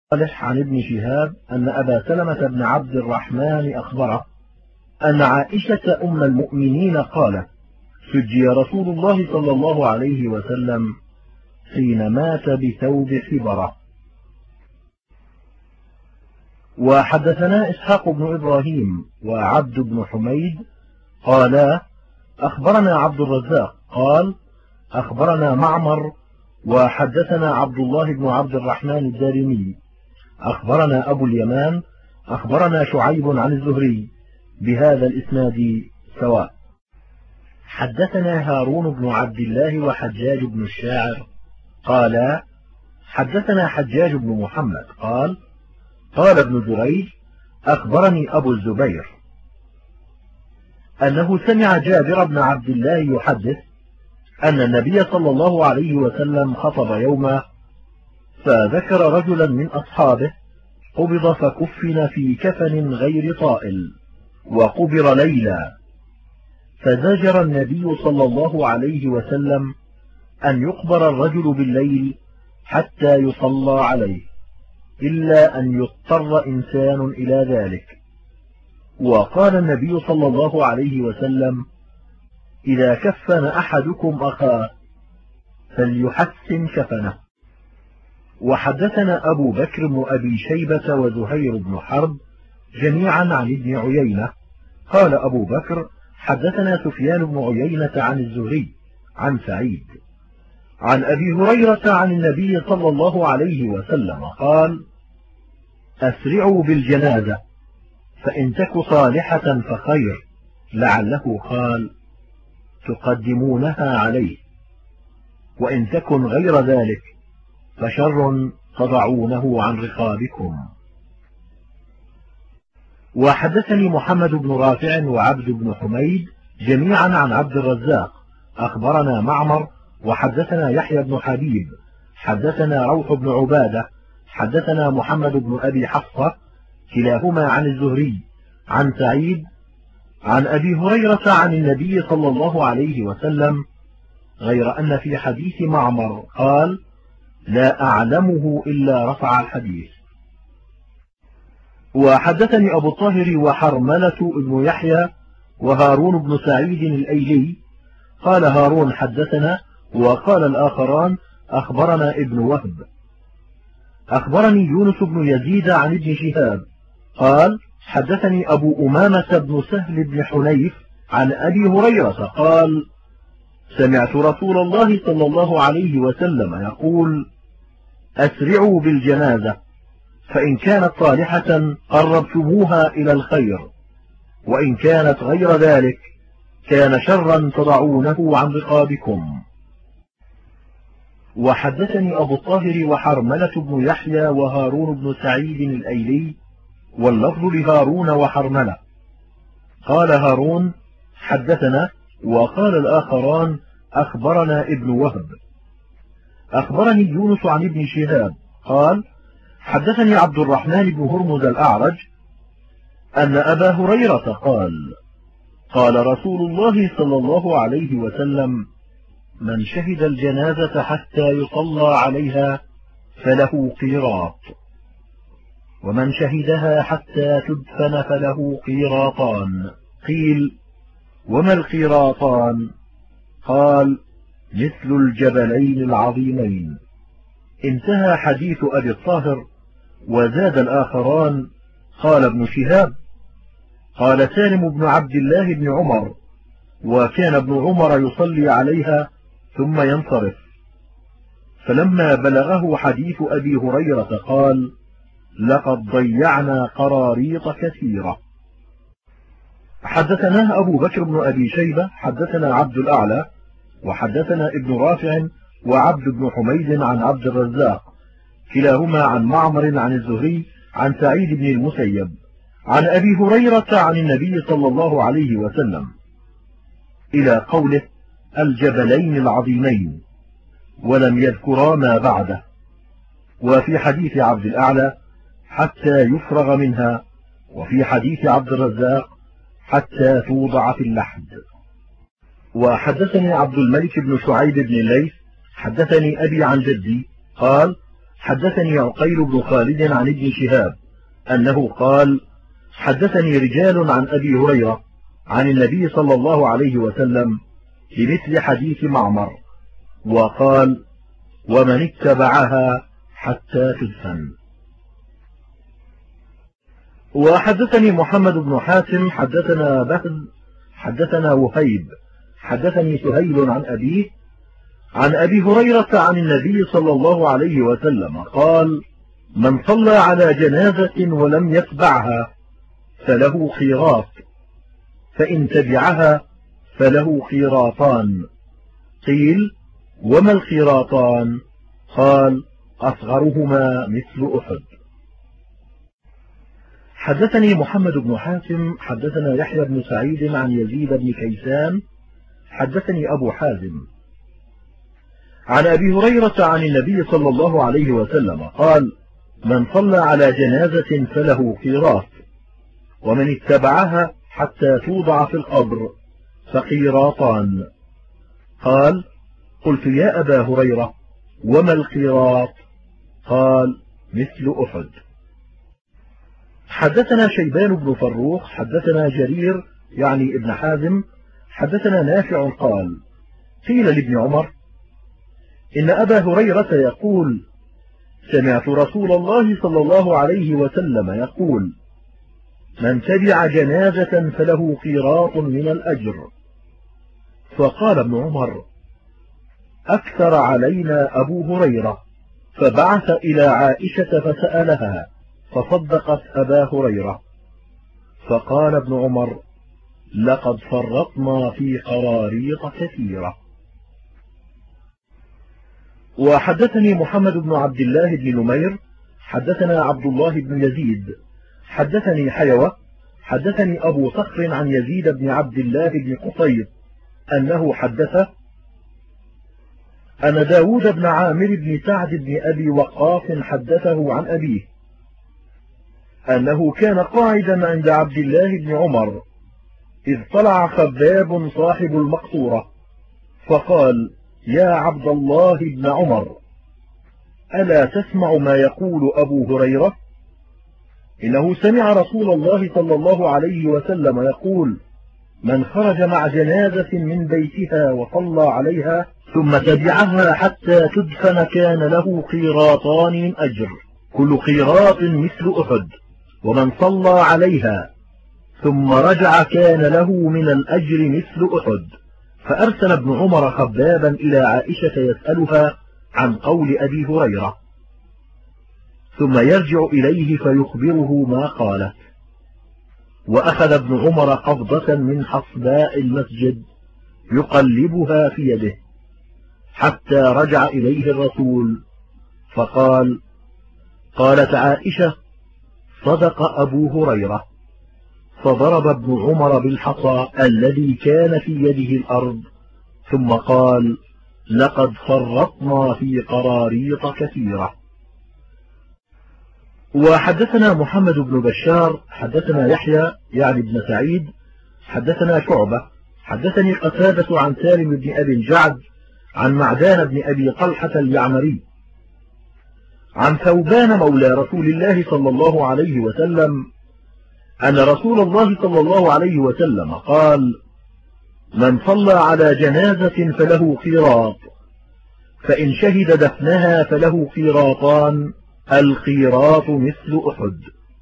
صالح عن ابن شهاب أن أبا سلمة بن عبد الرحمن أخبره أن عائشة أم المؤمنين قالت: سجي رسول الله صلى الله عليه وسلم حين مات بثوب حبرة. وحدثنا إسحاق بن إبراهيم وعبد بن حميد قالا: أخبرنا عبد الرزاق قال: أخبرنا معمر وحدثنا عبد الله بن عبد الرحمن الدارمي أخبرنا أبو اليمان أخبرنا شعيب عن الزهري بهذا الإسناد سواء. حدثنا هارون بن عبد الله وحجاج بن الشاعر قالا: حدثنا حجاج بن محمد قال: قال ابن جريج: أخبرني أبو الزبير أنه سمع جابر بن عبد الله يحدث أن النبي صلى الله عليه وسلم خطب يوما، فذكر رجلا من أصحابه قبض فكفن في كفن غير طائل وقبر ليلا، فزجر النبي صلى الله عليه وسلم أن يقبر الرجل بالليل حتى يصلى عليه، إلا أن يضطر إنسان إلى ذلك. وقال النبي صلى الله عليه وسلم: إذا كفن أحدكم أخاه فليحسن كفنه. وحدثنا أبو بكر بن أبي شيبة وزهير بن حرب جميعا عن ابن عيينة قال أبو بكر: حدثنا سفيان بن عيينة عن الزهري عن سعيد عن أبي هريرة عن النبي صلى الله عليه وسلم قال: أسرعوا بالجنازة فإن تك صالحة فخير، لعله قال: تقدمونها عليه، وإن تكن غير ذلك فشر تضعونه عن رقابكم. وحدثني محمد بن رافع وعبد بن حميد جميعا عن عبد الرزاق أخبرنا معمر وحدثنا يحيى بن حبيب حدثنا روح بن عبادة حدثنا محمد بن أبي حفصة كلاهما عن الزهري عن سعيد عن أبي هريرة عن النبي صلى الله عليه وسلم، غير أن في حديث معمر قال: لا أعلمه إلا رفع الحديث. وحدثني أبو الطاهر وحرملة بن يحيى وهارون بن سعيد الأيلي قال هارون: حدثنا، وقال الآخران: أخبرنا ابن وهب. أخبرني يونس بن يزيد عن ابن شهاب قال: حدثني أبو أمامة بن سهل بن حنيف عن أبي هريرة قال: سمعت رسول الله صلى الله عليه وسلم يقول: أسرعوا بالجنازة فإن كانت صالحة قربتموها إلى الخير، وإن كانت غير ذلك كان شرا تضعونه عن رقابكم. وحدثني أبو الطاهر وحرملة بن يحيى وهارون بن سعيد الأيلي، واللفظ لهارون وحرملة. قال هارون: حدثنا، وقال الآخران: أخبرنا ابن وهب. أخبرني يونس عن ابن شهاب قال: حدثني عبد الرحمن بن هرمز الأعرج أن أبا هريرة قال: قال رسول الله صلى الله عليه وسلم: من شهد الجنازة حتى يصلى عليها فله قيراط، ومن شهدها حتى تدفن فله قيراطان. قيل: وما القيراطان؟ قال: مثل الجبلين العظيمين. انتهى حديث أبي الطاهر. وزاد الآخران: قال ابن شهاب: قال سالم بن عبد الله بن عمر: وكان ابن عمر يصلي عليها ثم ينصرف. فلما بلغه حديث أبي هريرة قال: لقد ضيعنا قراريط كثيرة. حدثنا أبو بكر بن أبي شيبة حدثنا عبد الأعلى وحدثنا ابن رافع وعبد بن حميد عن عبد الرزاق كلاهما عن معمر عن الزهري عن سعيد بن المسيب عن أبي هريرة عن النبي صلى الله عليه وسلم إلى قوله: الجبلين العظيمين، ولم يذكرا ما بعده. وفي حديث عبد الأعلى: حتى يفرغ منها، وفي حديث عبد الرزاق: حتى توضع في اللحد. وحدثني عبد الملك بن شعيب بن الليث حدثني أبي عن جدي قال: حدثني عقيل بن خالد عن ابن شهاب أنه قال حدثني رجال عن أبي هريرة عن النبي صلى الله عليه وسلم بمثل حديث معمر، وقال ومن اتبعها حتى تدفن. وحدثني محمد بن حاتم حدثنا بهز حدثنا وهيب حدثني سهيل عن أبيه عن أبي هريرة عن النبي صلى الله عليه وسلم قال من صلى على جنازة ولم يتبعها فله خيراط، فإن تبعها فله خيراطان. قيل وما الخيراطان؟ قال أصغرهما مثل أحد. حدثني محمد بن حاتم حدثنا يحيى بن سعيد عن يزيد بن كيسان حدثني أبو حازم عن أبي هريرة عن النبي صلى الله عليه وسلم قال من صلى على جنازة فله قيراط، ومن اتبعها حتى توضع في القبر فقيراطان. قال قلت يا أبا هريرة وما القيراط؟ قال مثل أحد. حدثنا شيبان بن فروخ حدثنا جرير يعني ابن حازم حدثنا نافع قال قيل لابن عمر إن أبا هريرة يقول سمعت رسول الله صلى الله عليه وسلم يقول من تبع جنازة فله قيراط من الأجر. فقال ابن عمر أكثر علينا أبو هريرة، فبعث إلى عائشة فسألها فصدقت أبا هريرة. فقال ابن عمر لقد فرطنا في قراريط كثيرة. وحدثني محمد بن عبد الله بن نمير حدثنا عبد الله بن يزيد حدثني حيوة حدثني أبو صخر عن يزيد بن عبد الله بن قصير أنه حدثه أن داود بن عامر بن سعد بن أبي وقاص حدثه عن أبيه أنه كان قاعدا عند عبد الله بن عمر إذ طلع خباب صاحب المقصورة فقال يا عبد الله بن عمر ألا تسمع ما يقول أبو هريرة؟ إنه سمع رسول الله صلى الله عليه وسلم يقول من خرج مع جنازة من بيتها وصلى عليها ثم تبعها حتى تدفن كان له قيراطان من أجر، كل قيراط مثل أحد، ومن صلى عليها ثم رجع كان له من الأجر مثل أحد. فأرسل ابن عمر خبابا إلى عائشة يسألها عن قول أبي هريرة، ثم يرجع إليه فيخبره ما قالت. وأخذ ابن عمر قبضة من حصباء المسجد يقلبها في يده حتى رجع إليه الرسول فقال قالت عائشة صدق أبو هريرة. فضرب ابن عمر بالحصى الذي كان في يده الأرض ثم قال لقد فرطنا في قراريط كثيرة. وحدثنا محمد بن بشار حدثنا يحيى يعني ابن سعيد حدثنا شعبة حدثني قتادة عن سالم بن أبي الجعد عن معدان بن أبي طلحة اليعمري عن ثوبان مولى رسول الله صلى الله عليه وسلم أن رسول الله صلى الله عليه وسلم قال من صلى على جنازة فله قيراط، فإن شهد دفنها فله قيراطان، القيراط مثل أحد.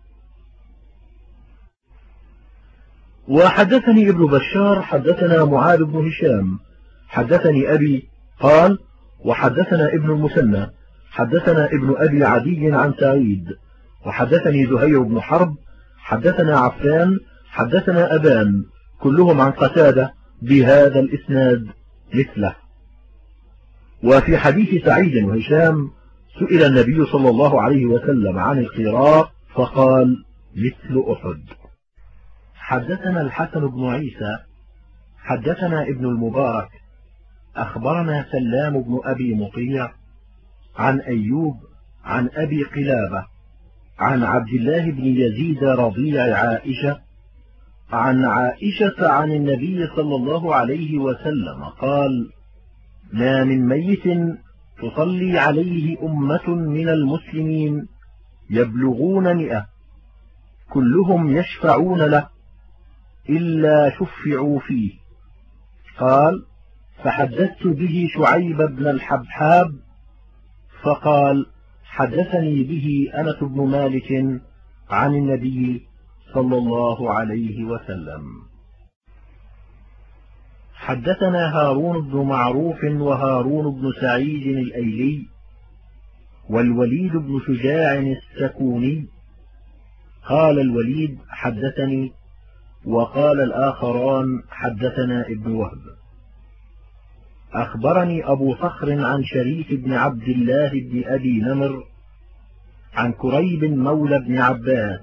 وحدثني ابن بشار حدثنا معاذ بن هشام حدثني أبي قال وحدثنا ابن المثنى حدثنا ابن أبي عدي عن سعيد وحدثني زهير بن حرب حدثنا عفان حدثنا أبان كلهم عن قتادة بهذا الإسناد مثله. وفي حديث سعيد وهشام سئل النبي صلى الله عليه وسلم عن القيراط فقال مثل أحد. حدثنا الحسن بن عيسى حدثنا ابن المبارك أخبرنا سلام بن أبي مطيع عن أيوب عن أبي قلابة عن عبد الله بن يزيد رضيع عائشة عن عائشة عن النبي صلى الله عليه وسلم قال ما من ميت تصلي عليه أمة من المسلمين يبلغون 100 كلهم يشفعون له إلا شفعوا فيه. قال: فحدثت به شعيب بن الحبحاب فقال: حدثني به أنس بن مالك عن النبي صلى الله عليه وسلم. حدثنا هارون بن معروف وهارون بن سعيد الأيلي والوليد بن شجاع السكوني. قال الوليد: حدثني، وقال الآخران: حدثنا ابن وهب. أخبرني أبو صخر عن شريك بن عبد الله بن أبي نمر عن كريب مولى بن عباس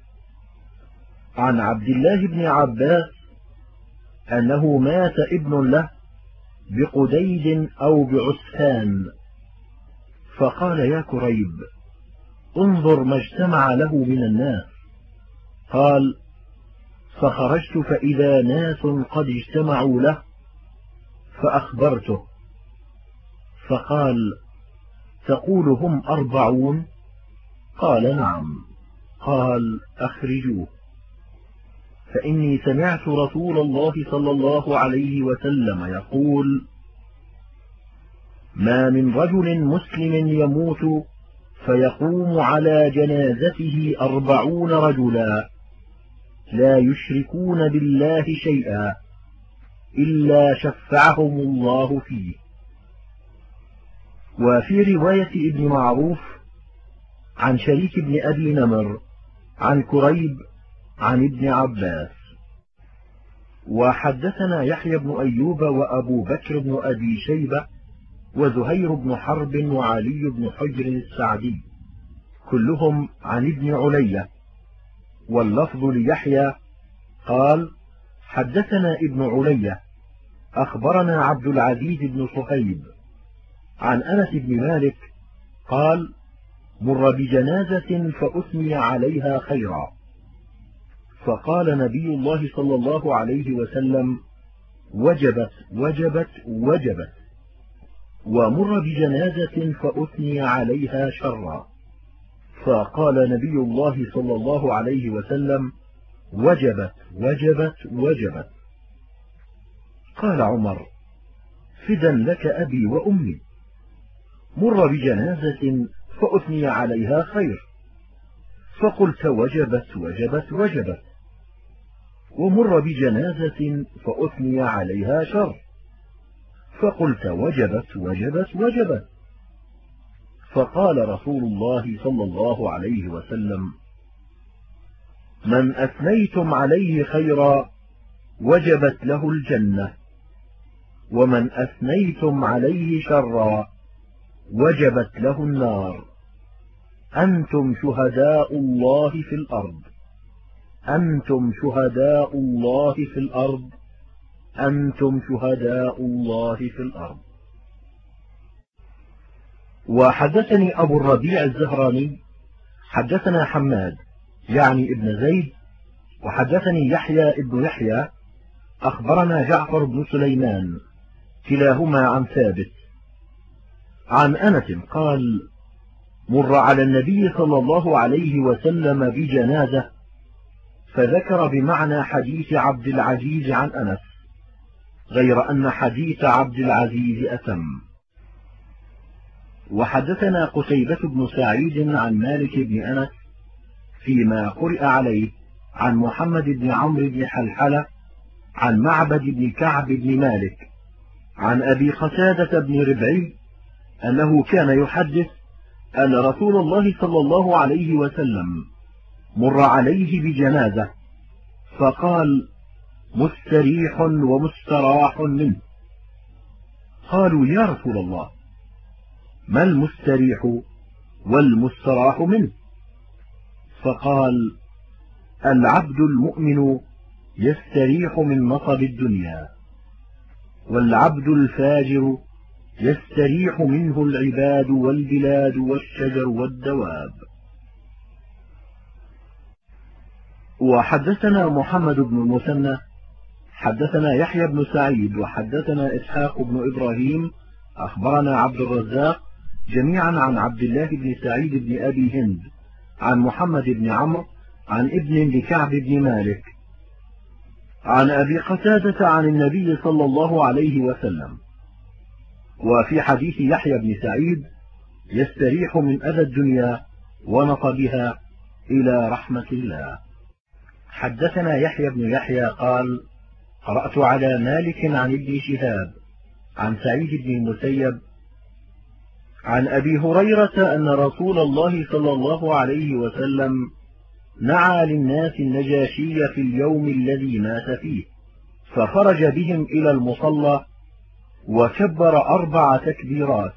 عن عبد الله بن عباس أنه مات ابن له بقديد أو بعسفان، فقال: يا كريب، انظر ما اجتمع له من الناس. قال: فخرجت فإذا ناس قد اجتمعوا له فأخبرته، فقال: تقول هم 40؟ قال: نعم. قال: أخرجوه، فإني سمعت رسول الله صلى الله عليه وسلم يقول: ما من رجل مسلم يموت فيقوم على جنازته 40 رجلا لا يشركون بالله شيئا إلا شفعهم الله فيه. وفي رواية ابن معروف عن شريك بن أبي نمر عن كريب عن ابن عباس. وحدثنا يحيى بن أيوب وأبو بكر بن أبي شيبة وزهير بن حرب وعلي بن حجر السعدي كلهم عن ابن علية، واللفظ ليحيى قال: حدثنا ابن علية أخبرنا عبد العزيز بن صهيب عن أنس بن مالك قال: مر بجنازة فأثني عليها خيرا، فقال نبي الله صلى الله عليه وسلم: وجبت وجبت وجبت. ومر بجنازة فأثني عليها شرا، فقال نبي الله صلى الله عليه وسلم: وجبت وجبت وجبت. قال عمر: فدا لك أبي وأمي، مر بجنازة فأثني عليها خير، فقلت وجبت وجبت وجبت، ومر بجنازة فأثني عليها شر، فقلت وجبت وجبت وجبت. فقال رسول الله صلى الله عليه وسلم: من أثنيتم عليه خيرا وجبت له الجنة، ومن أثنيتم عليه شرا وجبت له النار. أنتم شهداء الله في الأرض، أنتم شهداء الله في الأرض، أنتم شهداء الله في الأرض. وحدثني أبو الربيع الزهراني حدثنا حماد يعني ابن زيد، وحدثني يحيى ابن يحيى أخبرنا جعفر بن سليمان كلاهما عن ثابت عن أنس قال: مر على النبي صلى الله عليه وسلم بجنازة، فذكر بمعنى حديث عبد العزيز عن أنس، غير أن حديث عبد العزيز أتم. وحدثنا قتيبة بن سعيد عن مالك بن أنس فيما قرئ عليه عن محمد بن عمرو بن حلحلة عن معبد بن كعب بن مالك عن أبي قتادة بن ربعي أنه كان يحدث أن رسول الله صلى الله عليه وسلم مر عليه بجنازة فقال: مستريح ومستراح منه. قالوا: يا رسول الله، ما المستريح والمستراح منه؟ فقال: العبد المؤمن يستريح من نصب الدنيا، والعبد الفاجر يستريح منه العباد والبلاد والشجر والدواب. وحدثنا محمد بن المثنى حدثنا يحيى بن سعيد وحدثنا إسحاق بن إبراهيم أخبرنا عبد الرزاق جميعا عن عبد الله بن سعيد بن أبي هند عن محمد بن عمرو عن ابن لكعب بن مالك عن أبي قتادة عن النبي صلى الله عليه وسلم. وفي حديث يحيى بن سعيد يستريح من أذى الدنيا ونصبها إلى رحمة الله. حدثنا يحيى بن يحيى قال: قرأت على مالك عن ابن شهاب عن سعيد بن المسيب عن أبي هريرة أن رسول الله صلى الله عليه وسلم نعى للناس النجاشي في اليوم الذي مات فيه، فخرج بهم إلى المصلى وكبر 4 تكبيرات.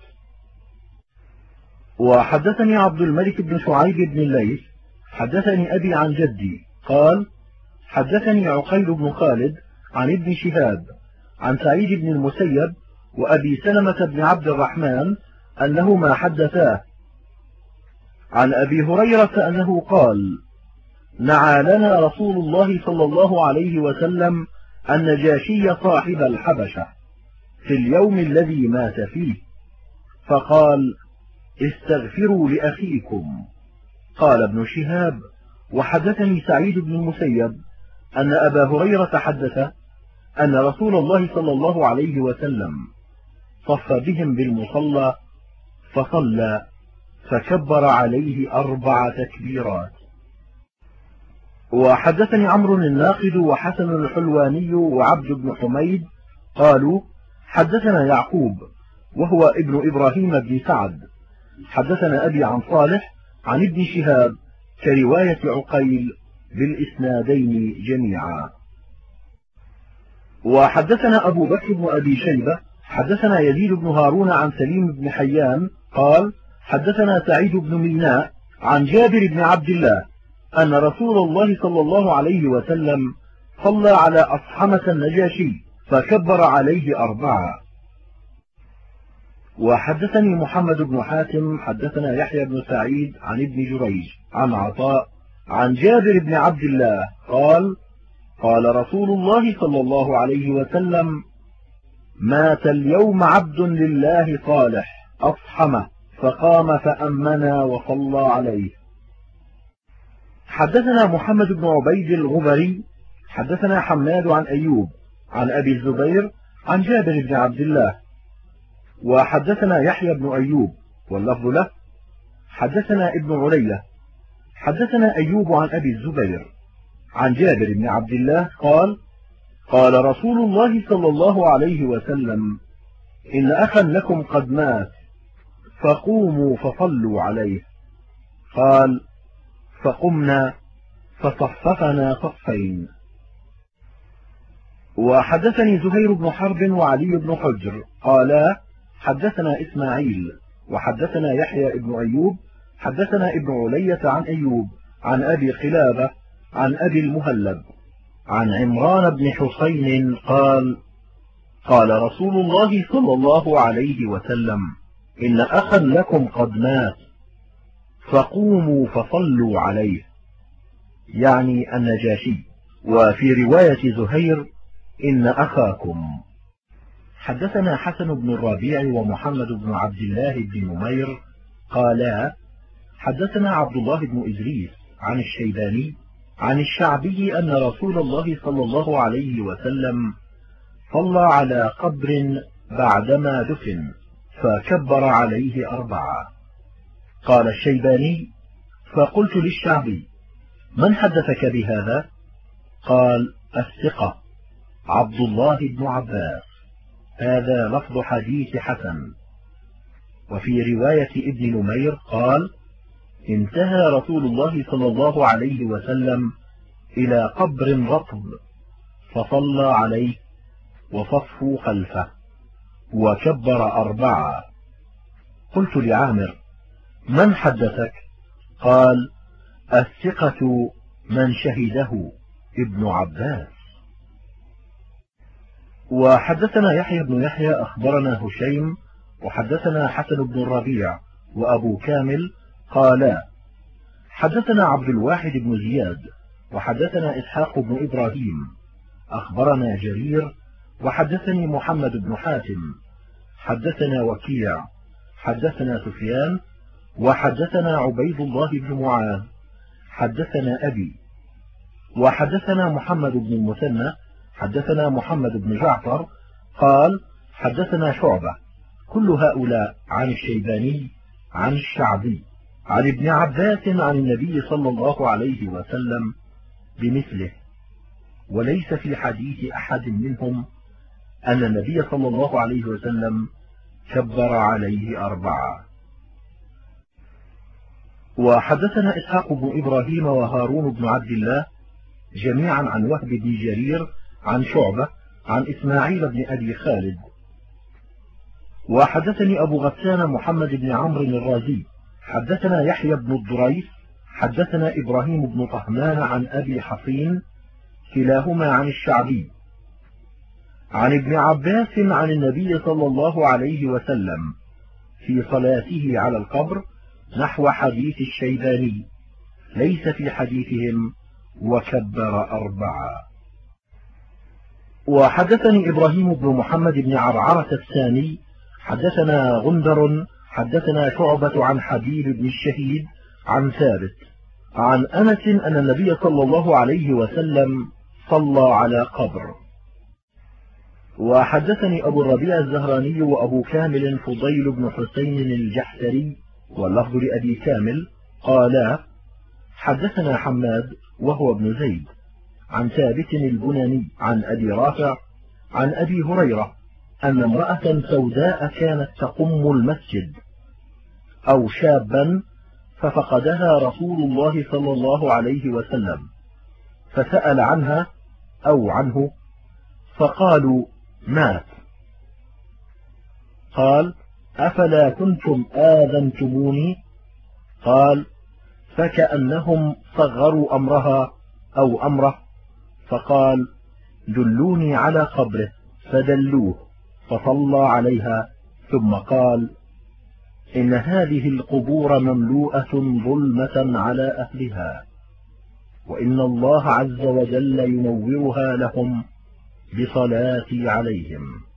وحدثني عبد الملك بن شعيب بن الليث حدثني أبي عن جدي قال: حدثني عقيل بن خالد عن ابن شهاب عن سعيد بن المسيب وأبي سلمة بن عبد الرحمن أنهما حدثاه عن أبي هريرة أنه قال: نعى لنا رسول الله صلى الله عليه وسلم النجاشي صاحب الحبشة في اليوم الذي مات فيه، فقال: استغفروا لأخيكم. قال ابن شهاب: وحدثني سعيد بن المسيب أن أبا هريرة حدث أن رسول الله صلى الله عليه وسلم صف بهم بالمصلى فصلى فكبر عليه 4 تكبيرات. وحدثني عمرو الناقد وحسن الحلواني وعبد بن حميد قالوا: حدثنا يعقوب وهو ابن إبراهيم بن سعد حدثنا أبي عن صالح عن ابن شهاب كرواية عقيل بالإسنادين جميعا. وحدثنا أبو بكر بن أبي شيبة حدثنا يزيد بن هارون عن سليم بن حيان قال: حدثنا سعيد بن ميناء عن جابر بن عبد الله أن رسول الله صلى الله عليه وسلم صلى على أصحمة النجاشي فكبر عليه 4. وحدثني محمد بن حاتم حدثنا يحيى بن سعيد عن ابن جريج عن عطاء عن جابر بن عبد الله قال: قال رسول الله صلى الله عليه وسلم: مات اليوم عبد لله صالح أصحمه فقام فأمنا وصلى عليه. حدثنا محمد بن عبيد الغبري حدثنا حماد عن أيوب عن أبي الزبير عن جابر بن عبد الله. وحدثنا يحيى بن أيوب واللفظ له حدثنا ابن علية حدثنا أيوب عن أبي الزبير عن جابر بن عبد الله قال: قال رسول الله صلى الله عليه وسلم: إن أخا لكم قد مات فقوموا فصلوا عليه. قال: فقمنا فصففنا صفين. وحدثني زهير بن حرب وعلي بن حجر قالا: حدثنا إسماعيل وحدثنا يحيى بن أيوب حدثنا ابن علية عن أيوب عن أبي قلابة عن أبي المهلب عن عمران بن حسين قال: قال رسول الله صلى الله عليه وسلم: إن أخا لكم قد مات فقوموا فصلوا عليه، يعني النجاشي. وفي رواية زهير: إن أخاكم. حدثنا حسن بن الربيع ومحمد بن عبد الله بن نمير قالا: حدثنا عبد الله بن إدريس عن الشيباني عن الشعبي أن رسول الله صلى الله عليه وسلم صلى على قبر بعدما دفن فكبر عليه 4. قال الشيباني: فقلت للشعبي: من حدثك بهذا؟ قال: الثقة عبد الله بن عباس. هذا لفظ حديث حسن. وفي رواية ابن نمير قال: انتهى رسول الله صلى الله عليه وسلم إلى قبر رطب فصلى عليه وصفوا خلفه وكبر 4. قلت لعامر: من حدثك؟ قال: الثقة من شهده ابن عباس. وحدثنا يحيى بن يحيى أخبرنا هشيم وحدثنا حسن بن الربيع وأبو كامل قالا: حدثنا عبد الواحد بن زياد وحدثنا إسحاق بن إبراهيم أخبرنا جرير وحدثني محمد بن حاتم حدثنا وكيع حدثنا سفيان وحدثنا عبيد الله بن معاذ حدثنا أبي وحدثنا محمد بن المثنى حدثنا محمد بن جعفر قال حدثنا شعبة كل هؤلاء عن الشيباني عن الشعبي عن ابن عباس عن النبي صلى الله عليه وسلم بمثله، وليس في حديث أحد منهم أن النبي صلى الله عليه وسلم كبر عليه 4. وحدثنا إسحاق بن إبراهيم وهارون بن عبد الله جميعا عن وهب بن جرير عن شعبة عن إسماعيل بن أبي خالد. وحدثني أبو غسان محمد بن عمرو الرازي حدثنا يحيى بن الضريس حدثنا إبراهيم بن طهمان عن أبي حصين كلاهما عن الشعبي عن ابن عباس عن النبي صلى الله عليه وسلم في صلاته على القبر نحو حديث الشيباني، ليس في حديثهم وكبر 4. وحدثني إبراهيم بن محمد بن عرعرة الثاني حدثنا غندر حدثنا شعبة عن حبيب بن الشهيد عن ثابت عن أنس أن النبي صلى الله عليه وسلم صلى على قبر. وحدثني أبو الربيع الزهراني وأبو كامل فضيل بن حسين الجحتري واللفظ لأبي كامل قالا حدثنا حماد وهو ابن زيد عن ثابت البناني عن أبي رافع عن أبي هريرة أن امرأة سوداء كانت تقم المسجد أو شابا ففقدها رسول الله صلى الله عليه وسلم فسأل عنها أو عنه فقالوا مات. قال أفلا كنتم آذنتموني؟ قال فكأنهم صغروا أمرها أو أمره، فقال دلوني على قبره فدلوه فصلى عليها ثم قال إن هذه القبور مملوءة ظلمة على أهلها وإن الله عز وجل ينورها لهم بصلاتي عليهم.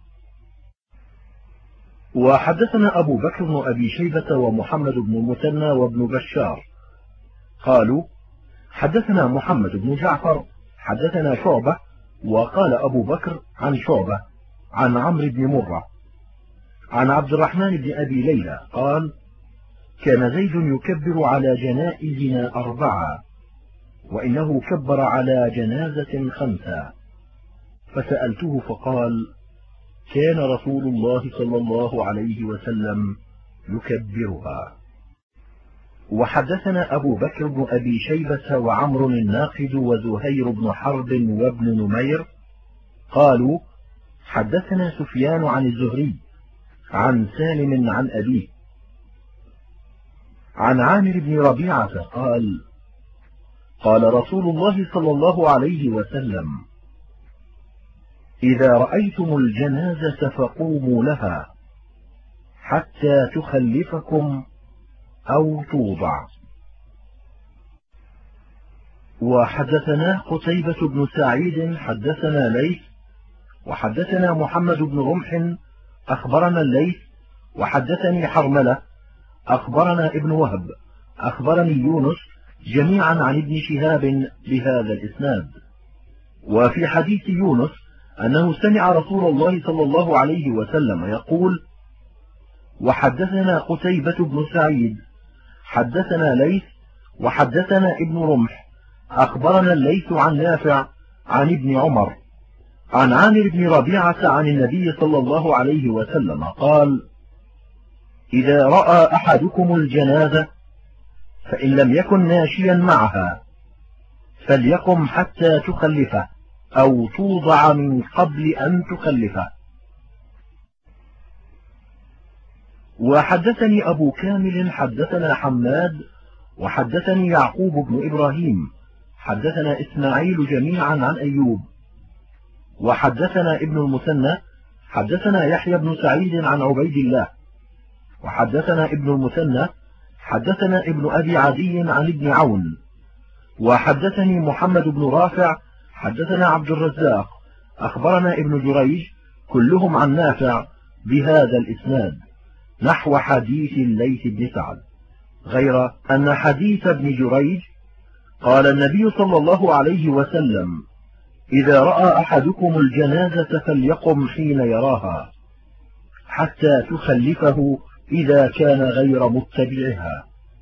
وحدثنا أبو بكر بن أبي شيبة ومحمد بن المثنى وابن بشار قالوا حدثنا محمد بن جعفر حدثنا شعبة وقال أبو بكر عن شعبة عن عمرو بن مرة عن عبد الرحمن بن أبي ليلى قال كان زيد يكبر على جنائزنا 4 وإنه كبر على جنازة 5 فسألته فقال كان رسول الله صلى الله عليه وسلم يكبرها. وحدثنا أبو بكر بن أبي شيبة وعمر الناقد وزهير بن حرب وابن نمير قالوا حدثنا سفيان عن الزهري عن سالم عن أبيه عن عامر بن ربيعة قال قال رسول الله صلى الله عليه وسلم إذا رأيتم الجنازة فقوموا لها حتى تخلفكم أو توضع. وحدثنا قتيبة بن سعيد حدثنا ليث وحدثنا محمد بن رمح أخبرنا الليث وحدثني حرملة أخبرنا ابن وهب أخبرني يونس جميعا عن ابن شهاب بهذا الإسناد. وفي حديث يونس أنه سمع رسول الله صلى الله عليه وسلم يقول وحدثنا قتيبة بن سعيد حدثنا ليث وحدثنا ابن رمح أخبرنا الليث عن نافع عن ابن عمر عن عامر بن ربيعة عن النبي صلى الله عليه وسلم قال إذا رأى أحدكم الجنازة فإن لم يكن ماشيا معها فليقم حتى تخلفه أو توضع من قبل أن تخلفه. وحدثني أبو كامل حدثنا حماد وحدثني يعقوب بن إبراهيم حدثنا إسماعيل جميعا عن أيوب وحدثنا ابن المثنى حدثنا يحيى بن سعيد عن عبيد الله وحدثنا ابن المثنى حدثنا ابن أبي عدي عن ابن عون وحدثني محمد بن رافع حدثنا عبد الرزاق أخبرنا ابن جريج كلهم عن نافع بهذا الإسناد نحو حديث الليث بن سعد، غير أن حديث ابن جريج قال النبي صلى الله عليه وسلم: إذا رأى أحدكم الجنازة فليقم حين يراها حتى تخلفه إذا كان غير متبعها.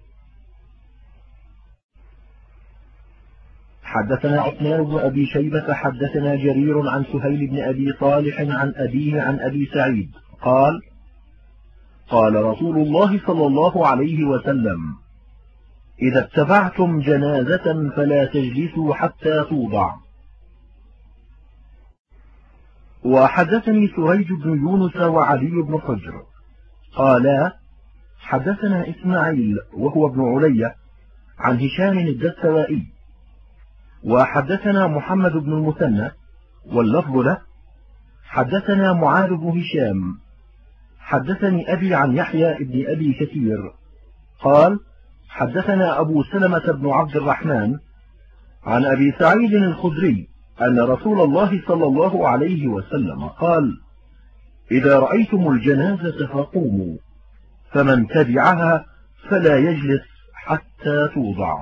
حدثنا عثمان بن أبي شيبة حدثنا جرير عن سهيل بن أبي صالح عن أبيه عن أبي سعيد قال: قال رسول الله صلى الله عليه وسلم: إذا اتبعتم جنازة فلا تجلسوا حتى توضع. وحدثني سريج بن يونس وعلي بن حجر قالا: حدثنا إسماعيل وهو ابن علية عن هشام الدستوائي، وحدثنا محمد بن المثنى واللفظ له، حدثنا معاذ بن هشام حدثني أبي عن يحيى بن أبي كثير قال: حدثنا أبو سلمة بن عبد الرحمن عن أبي سعيد الخدري أن رسول الله صلى الله عليه وسلم قال: إذا رأيتم الجنازة فقوموا، فمن تبعها فلا يجلس حتى توضع.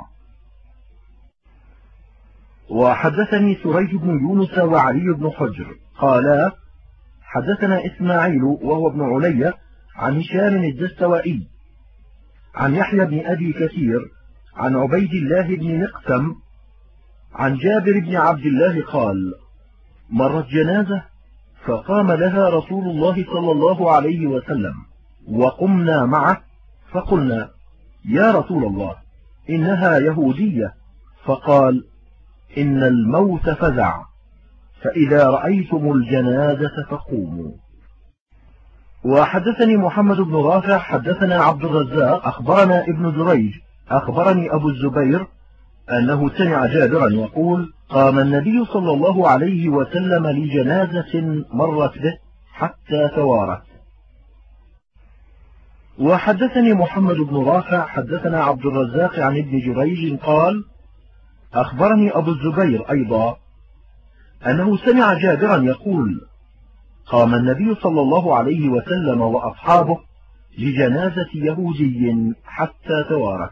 وحدثني سريج بن يونس وعلي بن حجر قالا: حدثنا إسماعيل وهو ابن علية عن هشام الدستوائي عن يحيى بن أبي كثير عن عبيد الله بن مقسم عن جابر بن عبد الله قال: مرت جنازة فقام لها رسول الله صلى الله عليه وسلم وقمنا معه، فقلنا: يا رسول الله، إنها يهودية. فقال: إن الموت فزع، فإذا رأيتم الجنازة فقوموا. وحدثني محمد بن رافع حدثنا عبد الرزاق أخبرنا ابن جريج أخبرني أبو الزبير أنه سمع جابرا يقول: قام النبي صلى الله عليه وسلم لجنازة مرت به حتى توارت. وحدثني محمد بن رافع حدثنا عبد الرزاق عن ابن جريج قال: أخبرني أبو الزبير أيضا أنه سمع جابرا يقول: قام النبي صلى الله عليه وسلم وأصحابه لجنازة يهودي حتى توارت.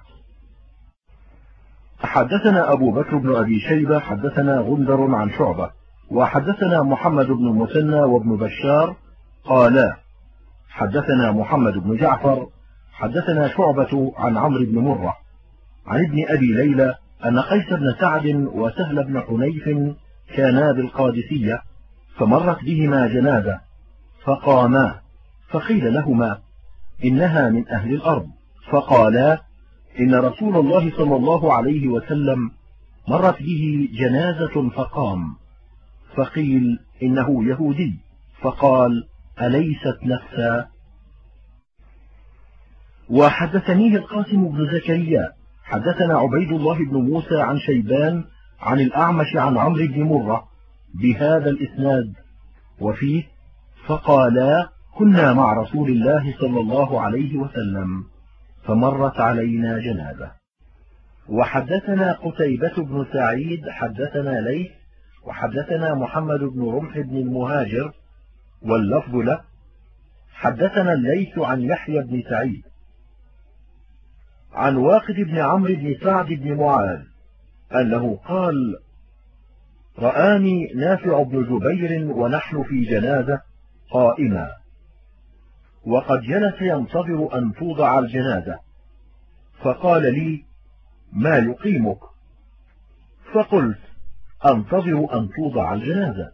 حدثنا أبو بكر بن أبي شيبة حدثنا غندر عن شعبة، وحدثنا محمد بن المثنى وابن بشار قالا: حدثنا محمد بن جعفر حدثنا شعبة عن عمرو بن مرة عن ابن أبي ليلى أن قيس بن سعد وسهل بن حنيف كانا بالقادسية، فمرت بهما جنازة فقاما، فقيل لهما: إنها من أهل الأرض، فقالا: إن رسول الله صلى الله عليه وسلم مرت به جنازة فقام، فقيل: إنه يهودي، فقال: أليست نفسا؟ وحدثنيه القاسم بن زكريا حدثنا عبيد الله بن موسى عن شيبان عن الأعمش عن عمرو بن مرة بهذا الإسناد، وفيه: فقالا: كنا مع رسول الله صلى الله عليه وسلم فمرت علينا جنازة. وحدثنا قتيبة بن سعيد حدثنا ليث وحدثنا محمد بن رمح بن المهاجر واللفظ له، حدثنا الليث عن يحيى بن سعيد عن واقد بن عمرو بن سعد بن معاذ أنه قال: رآني نافع بن جبير ونحن في جنازة قائما، وقد جلس ينتظر أن توضع الجنازة، فقال لي: ما يقيمك؟ فقلت: أنتظر أن توضع الجنازة.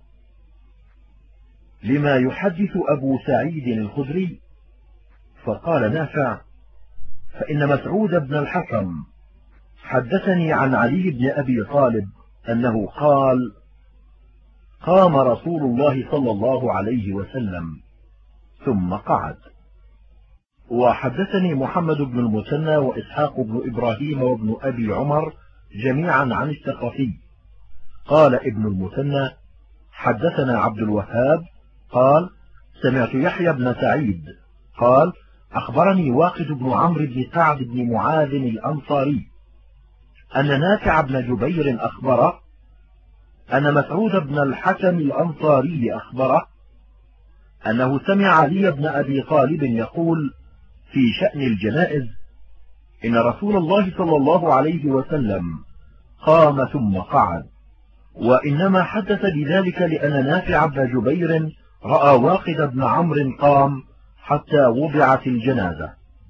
لما يحدث أبو سعيد الخدري؟ فقال نافع: فإن مسعود بن الحكم حدثني عن علي بن أبي طالب أنه قال: قام رسول الله صلى الله عليه وسلم ثم قعد. وحدثني محمد بن المثنى وإسحاق بن إبراهيم وابن أبي عمر جميعا عن الثقفي قال ابن المثنى: حدثنا عبد الوهاب قال: سمعت يحيى بن سعيد قال: أخبرني واقد بن عمرو بن سعد بن معاذ الأنصاري أن نافع بن جبير أخبره أن مسعود بن الحكم الأنصاري أخبره أنه سمع علي بن أبي طالب يقول في شأن الجنائز: إن رسول الله صلى الله عليه وسلم قام ثم قعد، وإنما حدث بذلك لأن نافع بن جبير رأى واقد بن عمرو قام حتى وضعت الجنازة.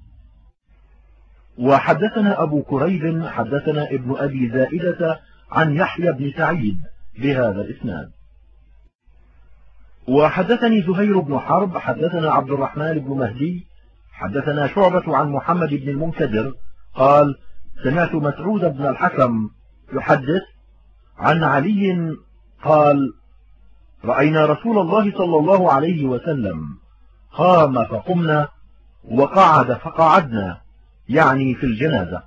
وحدثنا أبو كريب حدثنا ابن أبي زائدة عن يحيى بن سعيد بهذا الإسناد. وحدثني زهير بن حرب حدثنا عبد الرحمن بن مهدي حدثنا شعبة عن محمد بن المنكدر قال: سمعت مسعود بن الحكم يحدث عن علي قال: رأينا رسول الله صلى الله عليه وسلم قام فقمنا وقعد فقعدنا، يعني في الجنازة.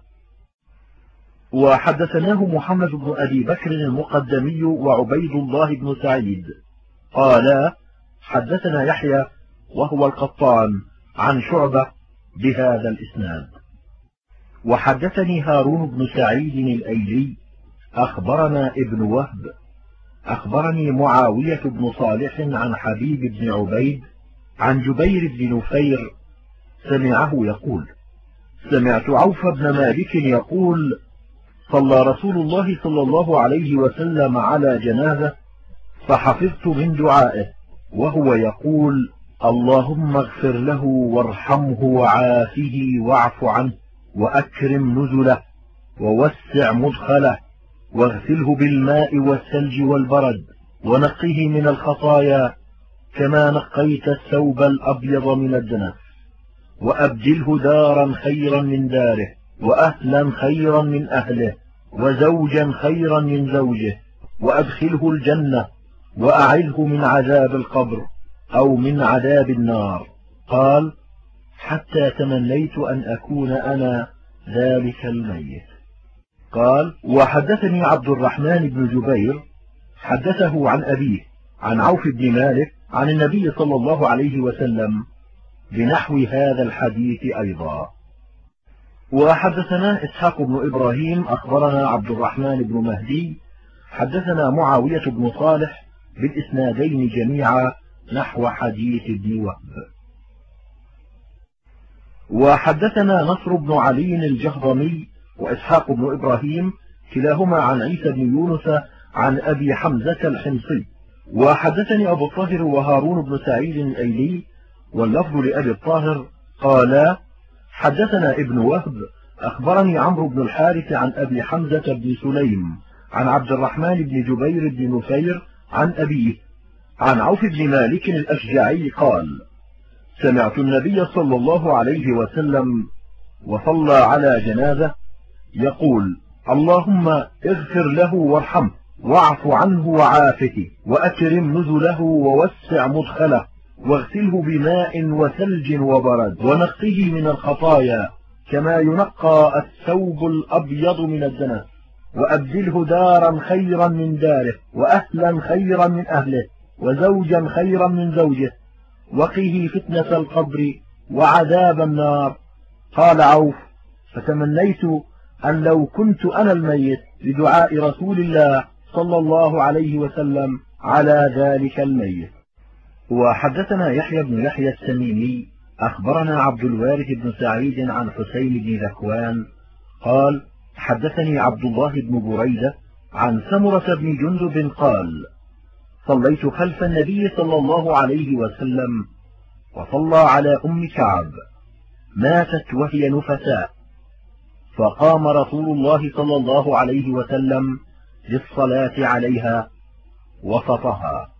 وحدثناه محمد بن أبي بكر المقدمي وعبيد الله بن سعيد قالا: حدثنا يحيى وهو القطان عن شعبة بهذا الإسناد. وحدثني هارون بن سعيد الأيلي أخبرنا ابن وهب أخبرني معاوية بن صالح عن حبيب بن عبيد عن جبير بن نفير سمعه يقول: سمعت عوف بن مالك يقول: صلى رسول الله صلى الله عليه وسلم على جنازة فحفظت من دعائه وهو يقول: اللهم اغفر له وارحمه وعافه واعف عنه وأكرم نزله ووسع مدخله واغسله بالماء والثلج والبرد ونقه من الخطايا كما نقيت الثوب الأبيض من الدنس، وأبدله دارا خيرا من داره وأهلا خيرا من أهله وزوجا خيرا من زوجه، وأدخله الجنة وأعذه من عذاب القبر أو من عذاب النار. قال: حتى تمنيت أن أكون أنا ذلك الميت. قال: وحدثني عبد الرحمن بن جبير حدثه عن أبيه عن عوف بن مالك عن النبي صلى الله عليه وسلم بنحو هذا الحديث أيضا. وحدثنا إسحاق بن إبراهيم أخبرنا عبد الرحمن بن مهدي حدثنا معاوية بن صالح بالإسنادين جميعا نحو حديث ابن وهب. وحدثنا نصر بن علي الجهضمي وإسحاق بن إبراهيم كلاهما عن عيسى بن يونس عن أبي حمزة الحمصي. وحدثني أبو الطاهر وهارون بن سعيد الأيلي واللفظ لأبي الطاهر قالا: حدثنا ابن وهب أخبرني عمرو بن الحارث عن أبي حمزة بن سليم عن عبد الرحمن بن جبير بن نفير عن أبيه عن عوف بن مالك الأشجعي قال: سمعت النبي صلى الله عليه وسلم وصلى على جنازة يقول: اللهم اغفر له وارحمه واعف عنه وعافه وأكرم نزله ووسع مدخله واغسله بماء وثلج وبرد ونقه من الخطايا كما ينقى الثوب الأبيض من الدنس، وأبدله دارا خيرا من داره وأهلا خيرا من أهله وزوجا خيرا من زوجه، وقه فتنة القبر وعذاب النار. قال عوف: فتمنيت أن لو كنت أنا الميت لدعاء رسول الله صلى الله عليه وسلم على ذلك الميت. وحدثنا يحيى بن يحيى السميني أخبرنا عبد الوارث بن سعيد عن حسين بن ذكوان قال: حدثني عبد الله بن بريدة عن سمرة بن جندب قال: صليت خلف النبي صلى الله عليه وسلم وصلى على أم كعب ماتت وهي نفساء، فقام رسول الله صلى الله عليه وسلم للصلاة عليها وسطها.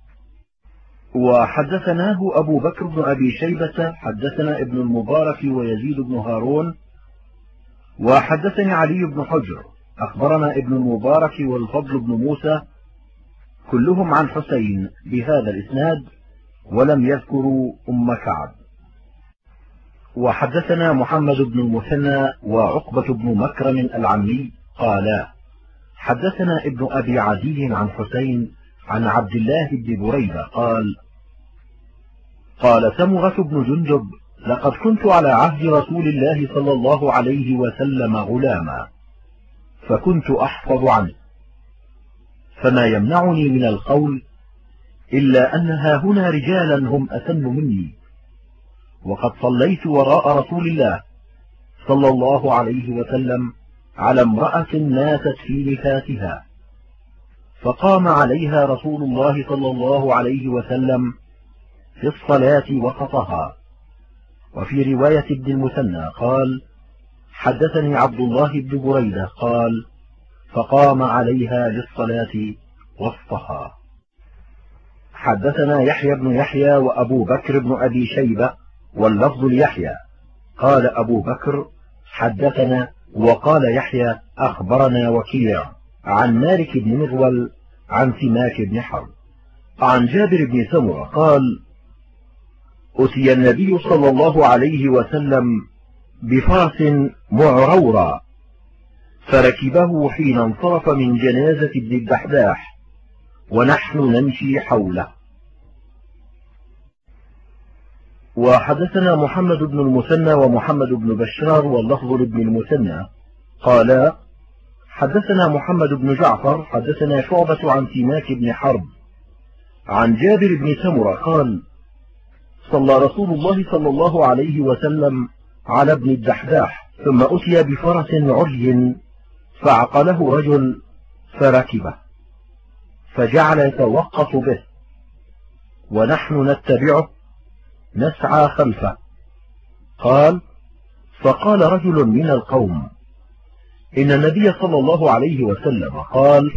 وحدثناه أبو بكر بن أبي شيبة حدثنا ابن المبارك ويزيد بن هارون. وحدثني علي بن حجر أخبرنا ابن المبارك والفضل بن موسى كلهم عن حسين بهذا الإسناد ولم يذكروا أم كعب. وحدثنا محمد بن المثنى وعقبة بن مكرم العمي قالا: حدثنا ابن أبي عدي عن حسين عن عبد الله بن بريدة قال سمرة بن جندب: لقد كنت على عهد رسول الله صلى الله عليه وسلم غلاما، فكنت أحفظ عنه، فما يمنعني من القول إلا أن هاهنا رجالا هم أسن مني، وقد صليت وراء رسول الله صلى الله عليه وسلم على امرأة ماتت في نفاسها، فقام عليها رسول الله صلى الله عليه وسلم في الصلاة وسطها. وفي رواية ابن المثنى قال: حدثني عبد الله بن بريدة قال: فقام عليها للصلاة وسطها. حدثنا يحيى بن يحيى وأبو بكر بن أبي شيبة واللفظ ليحيى قال أبو بكر: حدثنا، وقال يحيى: أخبرنا وكيع عن مالك بن مغول عن سماك بن حرب عن جابر بن سمرة قال: أتي النبي صلى الله عليه وسلم بفرس معرورا، فركبه حين انصرف من جنازة ابن الدحداح، ونحن نمشي حوله. وحدثنا محمد بن المثنى ومحمد بن بشار واللفظ لابن المثنى قالا: حدثنا محمد بن جعفر حدثنا شعبة عن سماك بن حرب عن جابر بن سمرة قال: صلى رسول الله صلى الله عليه وسلم على ابن الدحداح، ثم أتي بفرس عري فعقله رجل فركبه، فجعل يتوقف به، ونحن نتبعه نسعى خلفه. قال: فقال رجل من القوم: إن النبي صلى الله عليه وسلم قال: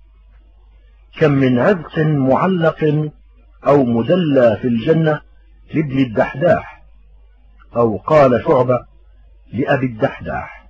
كم من عذق معلق أو مدلى في الجنة لابن الدحداح، أو قال شعبة لأبي الدحداح.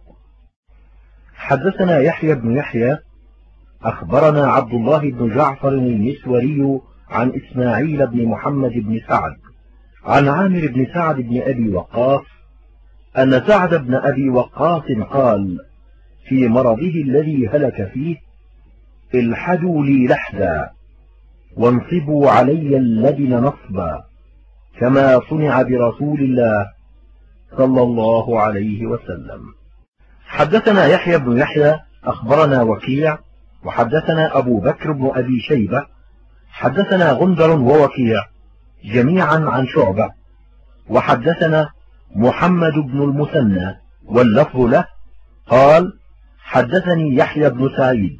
حدثنا يحيى بن يحيى أخبرنا عبد الله بن جعفر المسوري عن إسماعيل بن محمد بن سعد عن عامر بن سعد بن أبي وقاص أن سعد بن أبي وقاص قال في مرضه الذي هلك فيه: الحدوا لي لحدا وانصبوا علي اللبن نصبا، كما صنع برسول الله صلى الله عليه وسلم. حدثنا يحيى بن يحيى أخبرنا وكيع وحدثنا أبو بكر بن أبي شيبة حدثنا غندر ووكيع جميعا عن شعبة، وحدثنا محمد بن المثنى واللفظ له قال: حدثني يحيى بن سعيد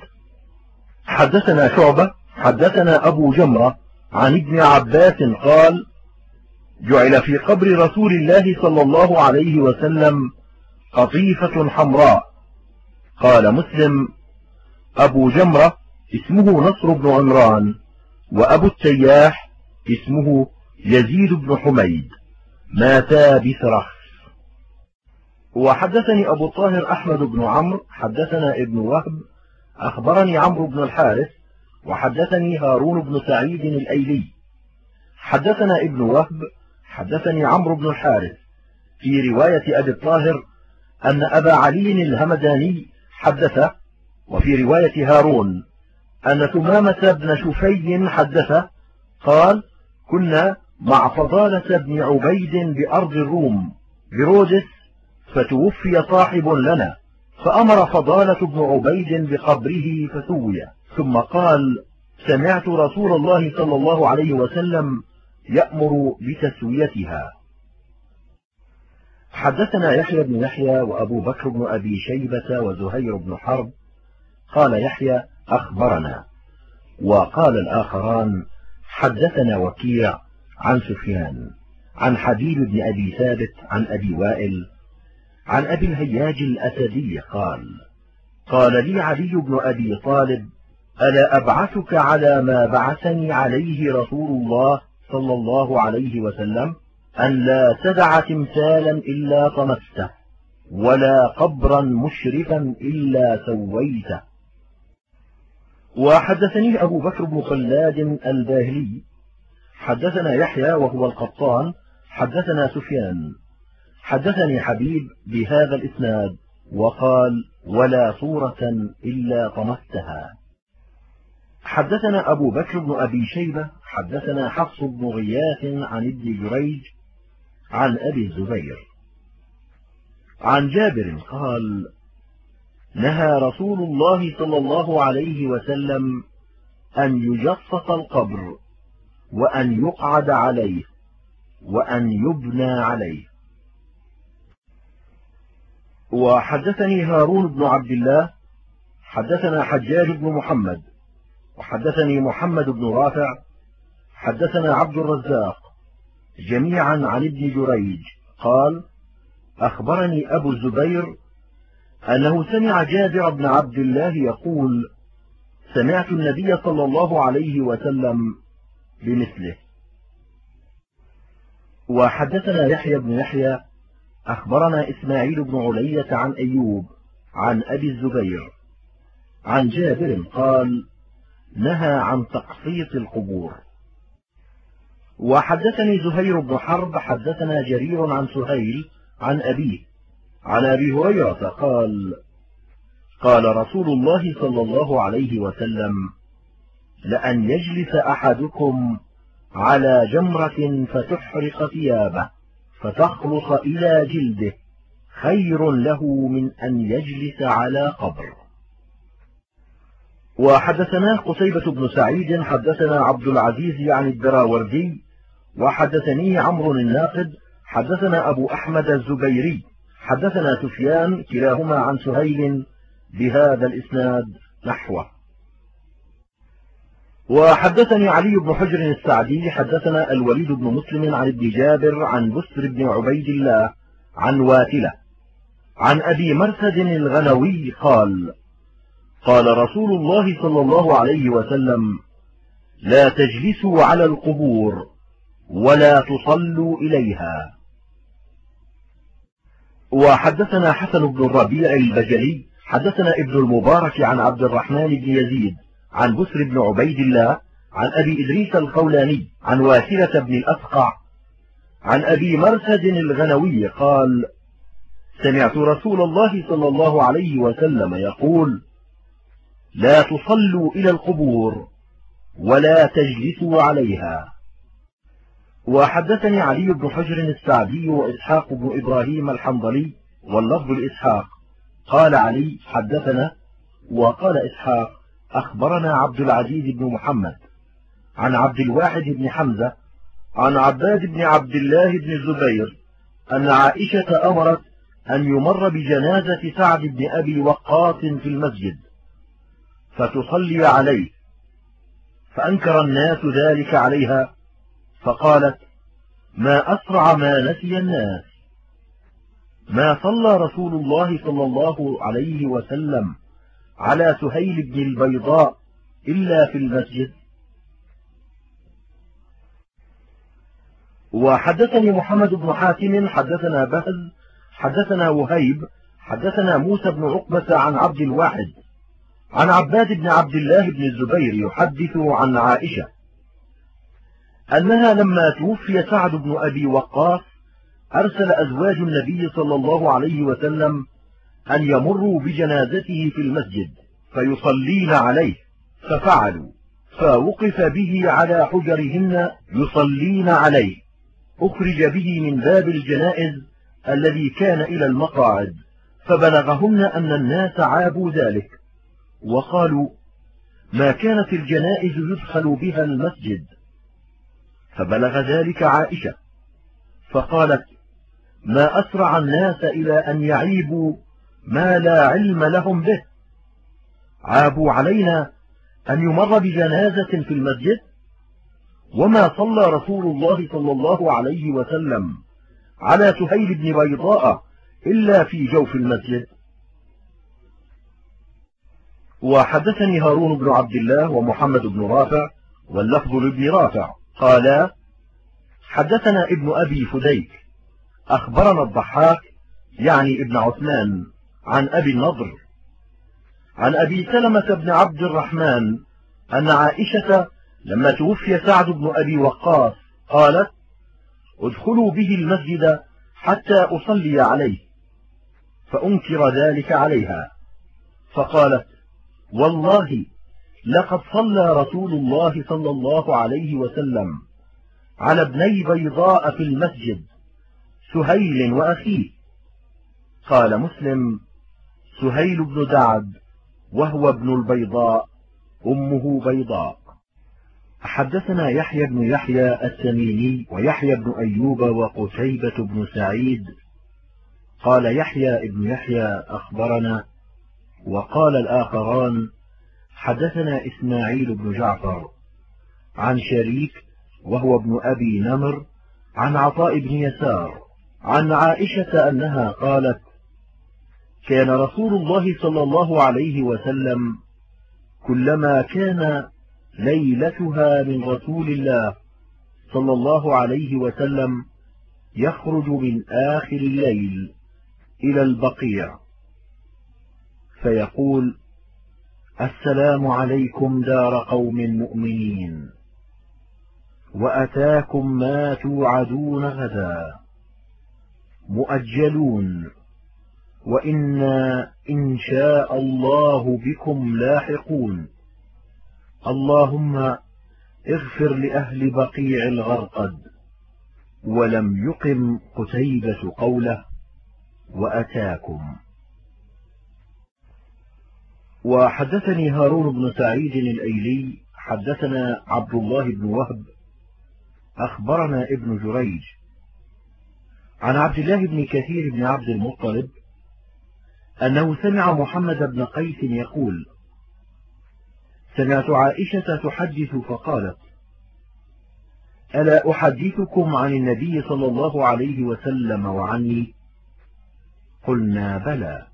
حدثنا شعبة حدثنا أبو جمرة عن ابن عباس قال: جعل في قبر رسول الله صلى الله عليه وسلم قطيفة حمراء. قال مسلم: أبو جمرة اسمه نصر بن عمران، وأبو التياح اسمه يزيد بن حميد، ماتا بسرخ. وحدثني أبو الطاهر أحمد بن عمرو حدثنا ابن وهب أخبرني عمرو بن الحارث وحدثني هارون بن سعيد الأيلي حدثنا ابن وهب حدثني عمرو بن الحارث في رواية أبي الطاهر أن أبا علي الهمداني حدثه، وفي رواية هارون أن ثمامة بن شفي حدثه قال: كنا مع فضالة بن عبيد بأرض الروم برودس، فتوفي صاحب لنا، فأمر فضالة بن عبيد بقبره فسوي، ثم قال: سمعت رسول الله صلى الله عليه وسلم يأمر بتسويتها. حدثنا يحيى بن يحيى وأبو بكر بن أبي شيبة وزهير بن حرب. قال يحيى: أخبرنا، وقال الآخران: حدثنا وكيع عن سفيان عن حبيب بن أبي ثابت عن أبي وائل عن أبي الهياج الأسدي قال: قال لي علي بن أبي طالب: ألا أبعثك على ما بعثني عليه رسول الله صلى الله عليه وسلم؟ أن لا تدع تمثالا إلا طمسته، ولا قبرا مشرفا إلا سويته. وحدثني أبو بكر بن خلاد الباهلي حدثنا يحيى وهو القطان حدثنا سفيان حدثني حبيب بهذا الإسناد، وقال: ولا صورة إلا طمستها. حدثنا أبو بكر بن أبي شيبة حدثنا حفص بن غياث عن ابن جريج عن أبي الزبير عن جابر قال: نهى رسول الله صلى الله عليه وسلم أن يجصص القبر، وأن يقعد عليه وأن يبنى عليه. وحدثني هارون بن عبد الله حدثنا حجاج بن محمد وحدثني محمد بن رافع حدثنا عبد الرزاق جميعا عن ابن جريج قال أخبرني أبو الزبير أنه سمع جابر بن عبد الله يقول سمعت النبي صلى الله عليه وسلم بمثله. وحدثنا يحيى بن يحيى أخبرنا إسماعيل بن علية عن أيوب عن أبي الزبير عن جابر قال نهى عن تقسيط القبور. وحدثني زهير بن حرب حدثنا جرير عن سهيل عن أبيه عن أبي هريرة قال قال رسول الله صلى الله عليه وسلم لأن يجلس أحدكم على جمرة فتحرق ثيابه فتخلص إلى جلده خير له من أن يجلس على قبر. وحدثنا قتيبة بن سعيد حدثنا عبد العزيز عن الدراوردي وحدثني عمرو الناقد حدثنا أبو أحمد الزبيري حدثنا سفيان كلاهما عن سهيل بهذا الإسناد نحوه. وحدثني علي بن حجر السعدي حدثنا الوليد بن مسلم عن ابن جابر عن بسر بن عبيد الله عن واتلة عن أبي مرثد الغنوي قال قال رسول الله صلى الله عليه وسلم لا تجلسوا على القبور ولا تصلوا إليها. وحدثنا حسن بن الربيع البجلي حدثنا ابن المبارك عن عبد الرحمن بن يزيد عن بسر بن عبيد الله عن أبي إدريس الخولاني عن واسلة بن الأفقع عن أبي مرثد الغنوي قال سمعت رسول الله صلى الله عليه وسلم يقول لا تصلوا إلى القبور ولا تجلسوا عليها. وحدثني علي بن حجر السعدي وإسحاق بن إبراهيم الحنظلي واللفظ الإسحاق قال علي حدثنا وقال إسحاق أخبرنا عبد العزيز بن محمد عن عبد الواحد بن حمزة عن عباد بن عبد الله بن الزبير أن عائشة أمرت أن يمر بجنازة سعد بن أبي وقاص في المسجد فتصلي عليه فأنكر الناس ذلك عليها فقالت ما أسرع ما نسي الناس ما صلى رسول الله صلى الله عليه وسلم على سهيل بن البيضاء إلا في المسجد. وحدثني محمد بن حاتم حدثنا بهز حدثنا وهيب حدثنا موسى بن عقبة عن عبد الواحد عن عباد بن عبد الله بن الزبير يحدث عن عائشة أنها لما توفي سعد بن أبي وقاص أرسل أزواج النبي صلى الله عليه وسلم أن يمروا بجنازته في المسجد فيصلين عليه ففعلوا فوقف به على حجرهن يصلين عليه أخرج به من باب الجنائز الذي كان إلى المقاعد فبلغهن أن الناس عابوا ذلك وقالوا ما كانت الجنائز يدخل بها المسجد فبلغ ذلك عائشة فقالت ما أسرع الناس إلى أن يعيبوا ما لا علم لهم به عابوا علينا أن يمر بجنازة في المسجد وما صلى رسول الله صلى الله عليه وسلم على سهيل بن بيضاء إلا في جوف المسجد. وحدثني هارون بن عبد الله ومحمد بن رافع واللفظ لابن رافع قالا حدثنا ابن أبي فديك أخبرنا الضحاك يعني ابن عثمان عن أبي النضر عن أبي سلمة بن عبد الرحمن أن عائشة لما توفي سعد بن أبي وقاص قالت ادخلوا به المسجد حتى أصلي عليه فأنكر ذلك عليها فقالت والله لقد صلى رسول الله صلى الله عليه وسلم على ابني بيضاء في المسجد سهيل وأخيه. قال مسلم سهيل بن دعد وهو ابن البيضاء أمه بيضاء. حدثنا يحيى بن يحيى التميمي ويحيى بن أيوب وقتيبة بن سعيد. قال يحيى بن يحيى أخبرنا، وقال الآخران حدثنا إسماعيل بن جعفر عن شريك وهو ابن أبي نمر عن عطاء بن يسار عن عائشة أنها قالت: كان رسول الله صلى الله عليه وسلم كلما كان ليلتها من رسول الله صلى الله عليه وسلم يخرج من آخر الليل إلى البقيع فيقول: السلام عليكم دار قوم مؤمنين، وأتاكم ما توعدون غدا، مؤجلون، وإنا إن شاء الله بكم لاحقون، اللهم اغفر لأهل بقيع الغرقد. ولم يقم قتيبة قوله وأتاكم. وحدثني هارون بن سعيد الأيلي حدثنا عبد الله بن وهب أخبرنا ابن جريج عن عبد الله بن كثير بن عبد المطلب أنه سمع محمد بن قيس يقول: سمعت عائشة تحدث فقالت: ألا أحدثكم عن النبي صلى الله عليه وسلم وعني؟ قلنا: بلى.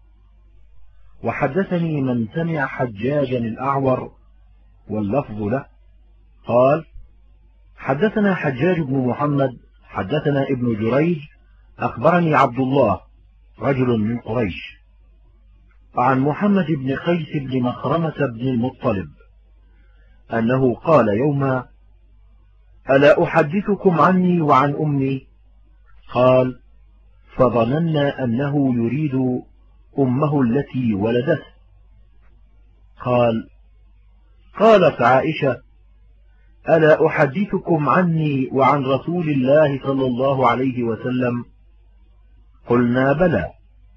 وحدثني من سمع حجاجا الأعور واللفظ له قال: حدثنا حجاج بن محمد حدثنا ابن جريج أخبرني عبد الله رجل من قريش عن محمد بن قيس بن مخرمة بن المطلب أنه قال يوما: ألا أحدثكم عني وعن أمي؟ قال: فظننا أنه يريد أمه التي ولدته. قال: قالت عائشة: ألا أحدثكم عني وعن رسول الله صلى الله عليه وسلم؟ قلنا: بلى.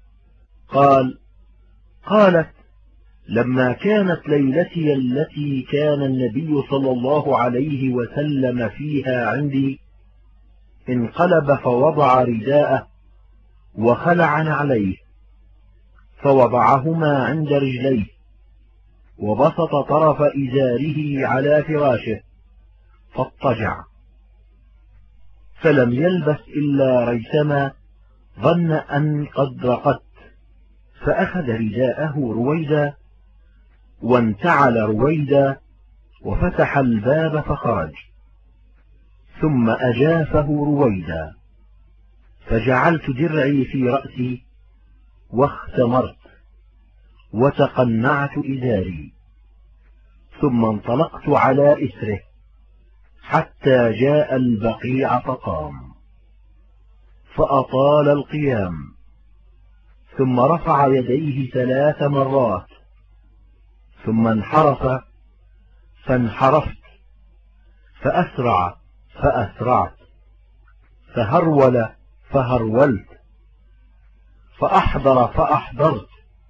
قالت: لما كانت ليلتي التي كان النبي صلى الله عليه وسلم فيها عندي انقلب فوضع رداءه وخلع نعليه فوضعهما عند رجليه وبسط طرف إزاره على فراشه فاضطجع، فلم يلبث إلا ريثما ظن أن قد رقدت، فأخذ رداءه رويدا وانتعل رويدا وفتح الباب فخرج، ثم أجافه رويدا، فجعلت درعي في رأسي واختمرت وتقنعت إزاري، ثم انطلقت على إثره حتى جاء البقيع فقام فأطال القيام، ثم رفع يديه 3 مرات، ثم انحرف فانحرفت، فأسرع فأسرعت، فهرول فهرولت، فأحضر فأحضرت،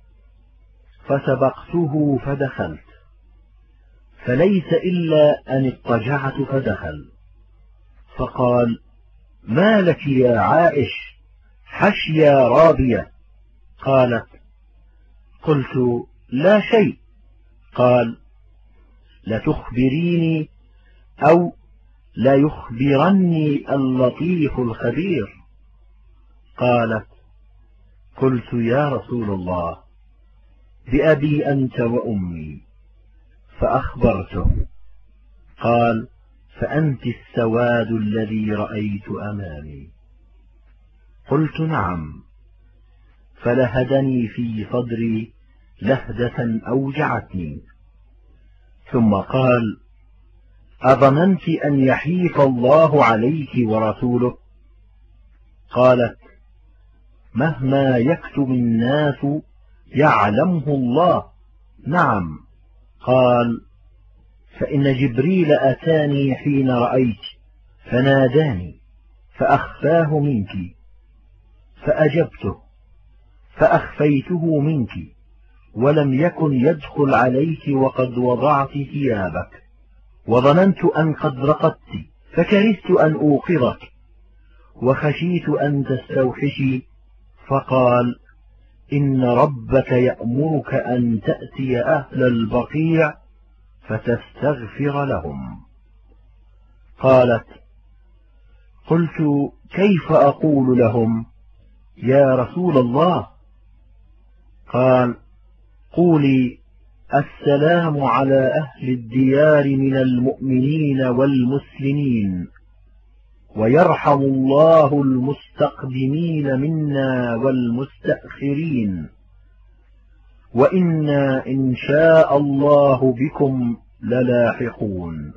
فسبقته فدخلت، فليس إلا أن اضطجعت فدخل، فقال: ما لك يا عائش حشيا رابية؟ قالت: قلت: لا شيء. قال: لتخبريني أو لا يخبرني اللطيف الخبير؟ قالت: قلت: يا رسول الله، بأبي أنت وأمي. فأخبرته. قال: فأنت السواد الذي رأيت أمامي. قلت: نعم. فلهدني في صدري لهدة أوجعتني، ثم قال: أظننت أن يحيف الله عليك ورسوله؟ قالت: مهما يكتم الناس يعلمه الله. نعم. قال: فإن جبريل أتاني حين رأيت فناداني فأخفاه منك، فأجبته فأخفيته منك، ولم يكن يدخل عليك وقد وضعت ثيابك. وظننت أن قد رقدت فكرهت أن أوقظك وخشيت أن تستوحشي، فقال: إن ربك يأمرك أن تأتي أهل البقيع فتستغفر لهم. قالت: قلت: كيف أقول لهم يا رسول الله؟ قال: قولي: السلام على أهل الديار من المؤمنين والمسلمين، ويرحم الله المستقدمين منا والمستأخرين، وإنا إن شاء الله بكم للاحقون.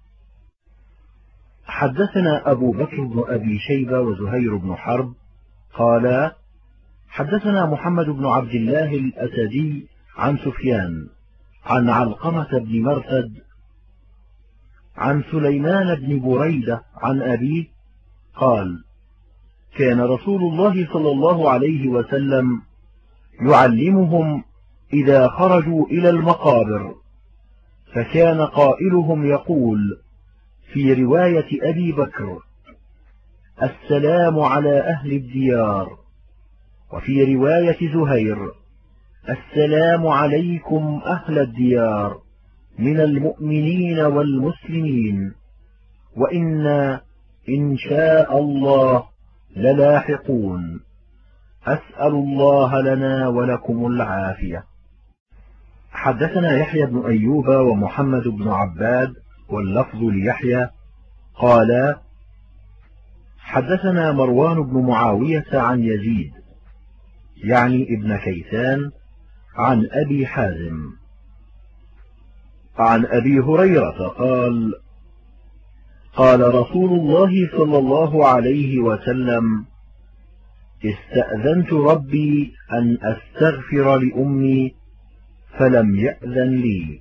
حدثنا أبو بكر بن أبي شيبة وزهير بن حرب قالا: حدثنا محمد بن عبد الله الأسدي عن سفيان عن علقمة بن مرثد عن سليمان بن بريدة عن أبيه قال: كان رسول الله صلى الله عليه وسلم يعلمهم إذا خرجوا إلى المقابر، فكان قائلهم يقول في رواية أبي بكر: السلام على أهل الديار، وفي رواية زهير: السلام عليكم أهل الديار من المؤمنين والمسلمين، وإنا إن شاء الله للاحقون. أسأل الله لنا ولكم العافية. حدثنا يحيى بن أيوب ومحمد بن عباد واللفظ ليحيى قالا: حدثنا مروان بن معاوية عن يزيد يعني ابن كيسان عن أبي حازم عن أبي هريرة قال: قال رسول الله صلى الله عليه وسلم: استأذنت ربي أن أستغفر لأمي فلم يأذن لي،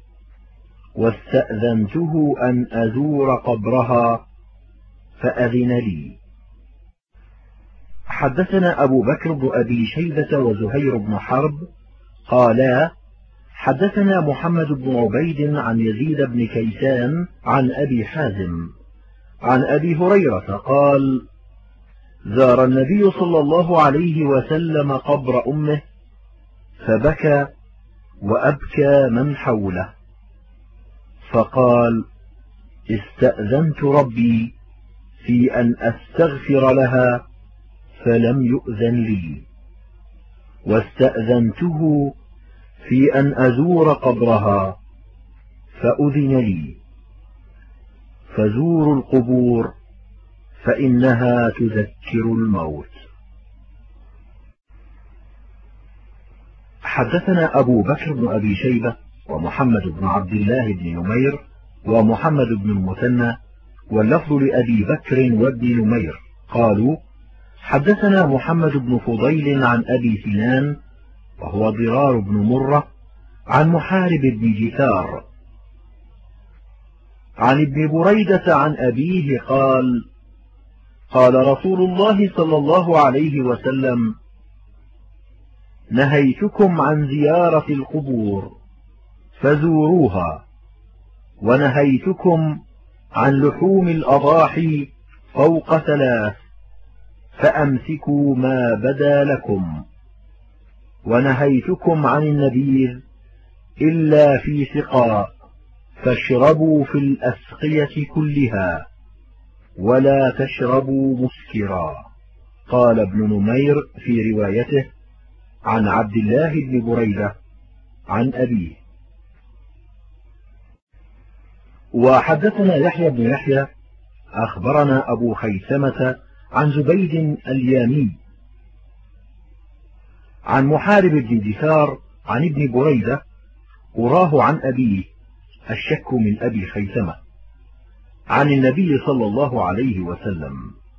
واستأذنته أن أزور قبرها فأذن لي. حدثنا أبو بكر بن أبي شيبة وزهير بن حرب قالا: حدثنا محمد بن عبيد عن يزيد بن كيسان عن أبي حازم عن أبي هريرة قال: زار النبي صلى الله عليه وسلم قبر أمه فبكى وأبكى من حوله، فقال: استأذنت ربي في أن أستغفر لها فلم يؤذن لي، واستأذنته في أن أزور قبرها فأذن لي، فزوروا القبور فإنها تذكر الموت. حدثنا أبو بكر بن أبي شيبة ومحمد بن عبد الله بن نمير ومحمد بن المثنى واللفظ لأبي بكر وابن نمير قالوا: حدثنا محمد بن فضيل عن أبي سنان وهو ضرار بن مرة عن محارب بن جثار عن ابن بريدة عن أبيه قال: قال رسول الله صلى الله عليه وسلم: نهيتكم عن زيارة القبور فزوروها، ونهيتكم عن لحوم الأضاحي فوق 3 فأمسكوا ما بدا لكم، ونهيتكم عن النبيذ إلا في سقاء فاشربوا في الأسقية كلها ولا تشربوا مسكرا. قال ابن نمير في روايته عن عبد الله بن بريدة عن أبيه. وحدثنا يحيى بن يحيى أخبرنا أبو خيثمة عن زبيد اليامي عن محارب بن جثار عن ابن بريدة وراه عن أبيه الشك من أبي خيثمة عن النبي صلى الله عليه وسلم.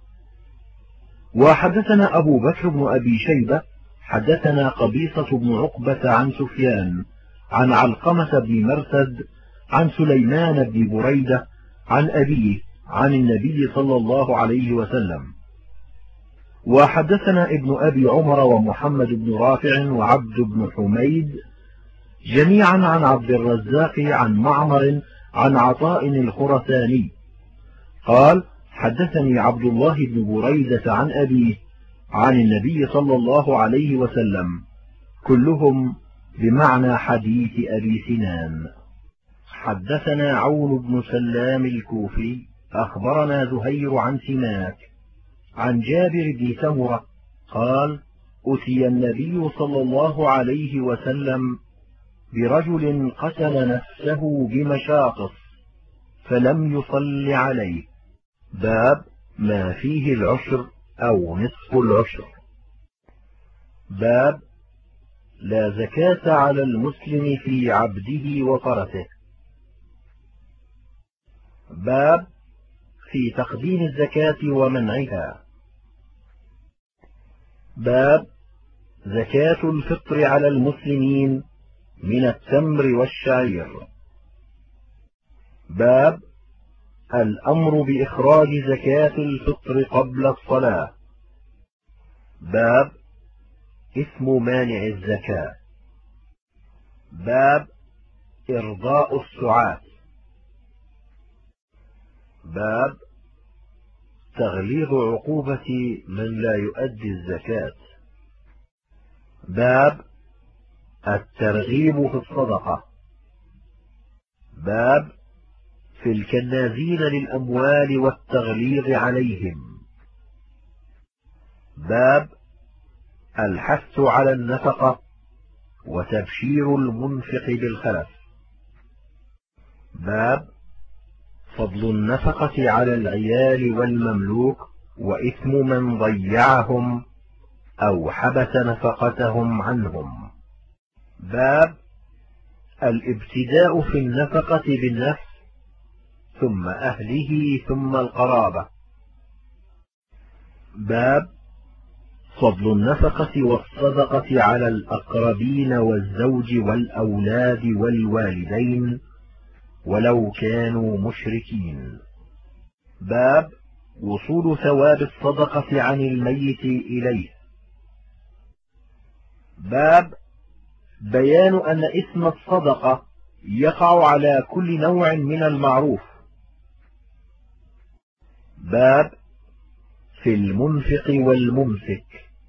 وحدثنا أبو بكر بن أبي شيبة حدثنا قبيصة بن عقبة عن سفيان عن علقمة بن مرثد عن سليمان بن بريدة عن أبيه عن النبي صلى الله عليه وسلم. وحدثنا ابن أبي عمر ومحمد بن رافع وعبد بن حميد جميعا عن عبد الرزاق عن معمر عن عطاء الخرساني قال حدثني عبد الله بن بريدة عن أبيه عن النبي صلى الله عليه وسلم، كلهم بمعنى حديث أبي سنان. حدثنا عون بن سلام الكوفي أخبرنا زهير عن سماك عن جابر بن سمرة قال أتي النبي صلى الله عليه وسلم برجل قتل نفسه بمشاقص فلم يصل عليه. باب ما فيه العشر أو نصف العشر. باب لا زكاة على المسلم في عبده وفرسه. باب في تقديم الزكاة ومنعها. باب زكاة الفطر على المسلمين من التمر والشعير. باب الأمر بإخراج زكاة الفطر قبل الصلاة. باب اسم مانع الزكاة. باب إرضاء السعاة. باب تغليظ عقوبة من لا يؤدي الزكاة. باب الترغيب في الصدقة. باب في الكنازين للأموال والتغليظ عليهم. باب الحث على النفقة وتبشير المنفق بالخلف. باب فضل النفقة على العيال والمملوك وإثم من ضيعهم أو حبس نفقتهم عنهم. باب الابتداء في النفقة بالنفس ثم أهله ثم القرابة. باب فضل النفقة والصدقة على الأقربين والزوج والأولاد والوالدين ولو كانوا مشركين. باب وصول ثواب الصدقة عن الميت إليه. باب بيان أن اسم الصدقة يقع على كل نوع من المعروف. باب في المنفق والممسك.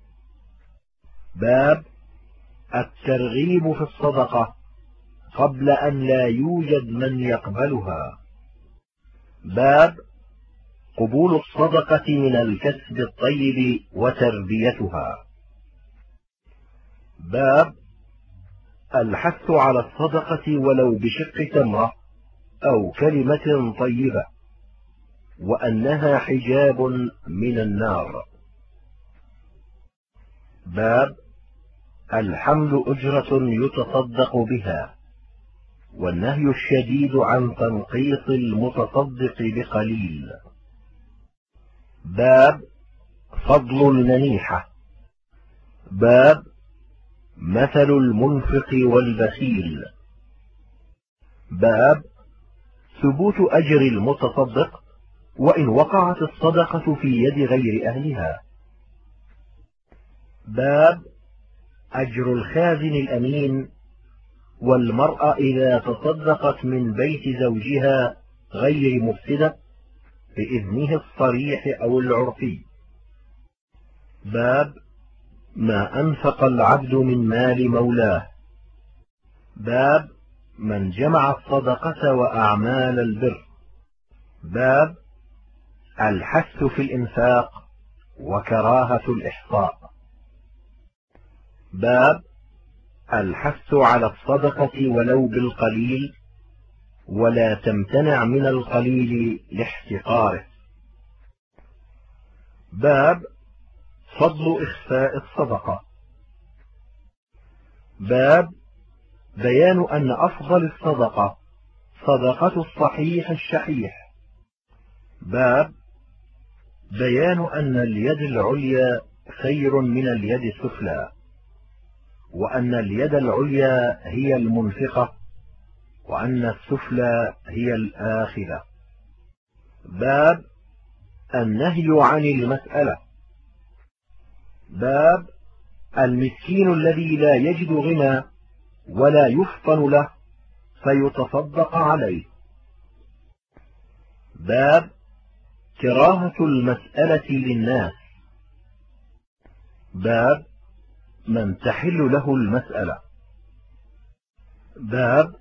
باب الترغيب في الصدقة قبل أن لا يوجد من يقبلها. باب قبول الصدقة من الكسب الطيب وتربيتها. باب الحث على الصدقة ولو بشق تمرة أو كلمة طيبة وأنها حجاب من النار. باب الحمل أجرة يتصدق بها والنهي الشديد عن تنقيص المتصدق بقليل. باب فضل المنيحة. باب مثل المنفق والبخيل. باب ثبوت أجر المتصدق وإن وقعت الصدقة في يد غير أهلها. باب أجر الخازن الأمين والمرأة إذا تصدقت من بيت زوجها غير مفسدة بإذنه الصريح أو العرفي. باب ما أنفق العبد من مال مولاه. باب من جمع الصدقة وأعمال البر. باب الحث في الإنفاق وكراهة الإحصاء. باب الحث على الصدقة ولو بالقليل ولا تمتنع من القليل لاحتقاره. باب فضل إخفاء الصدقة. باب بيان أن أفضل الصدقة صدقة الصحيح الشحيح. باب بيان أن اليد العليا خير من اليد السفلى وأن اليد العليا هي المنفقة وأن السفلى هي الآخذة. باب النهي عن المسألة. باب المسكين الذي لا يجد غنى ولا يفطن له فيتصدق عليه. باب كراهة المسألة للناس. باب من تحل له المسألة. باب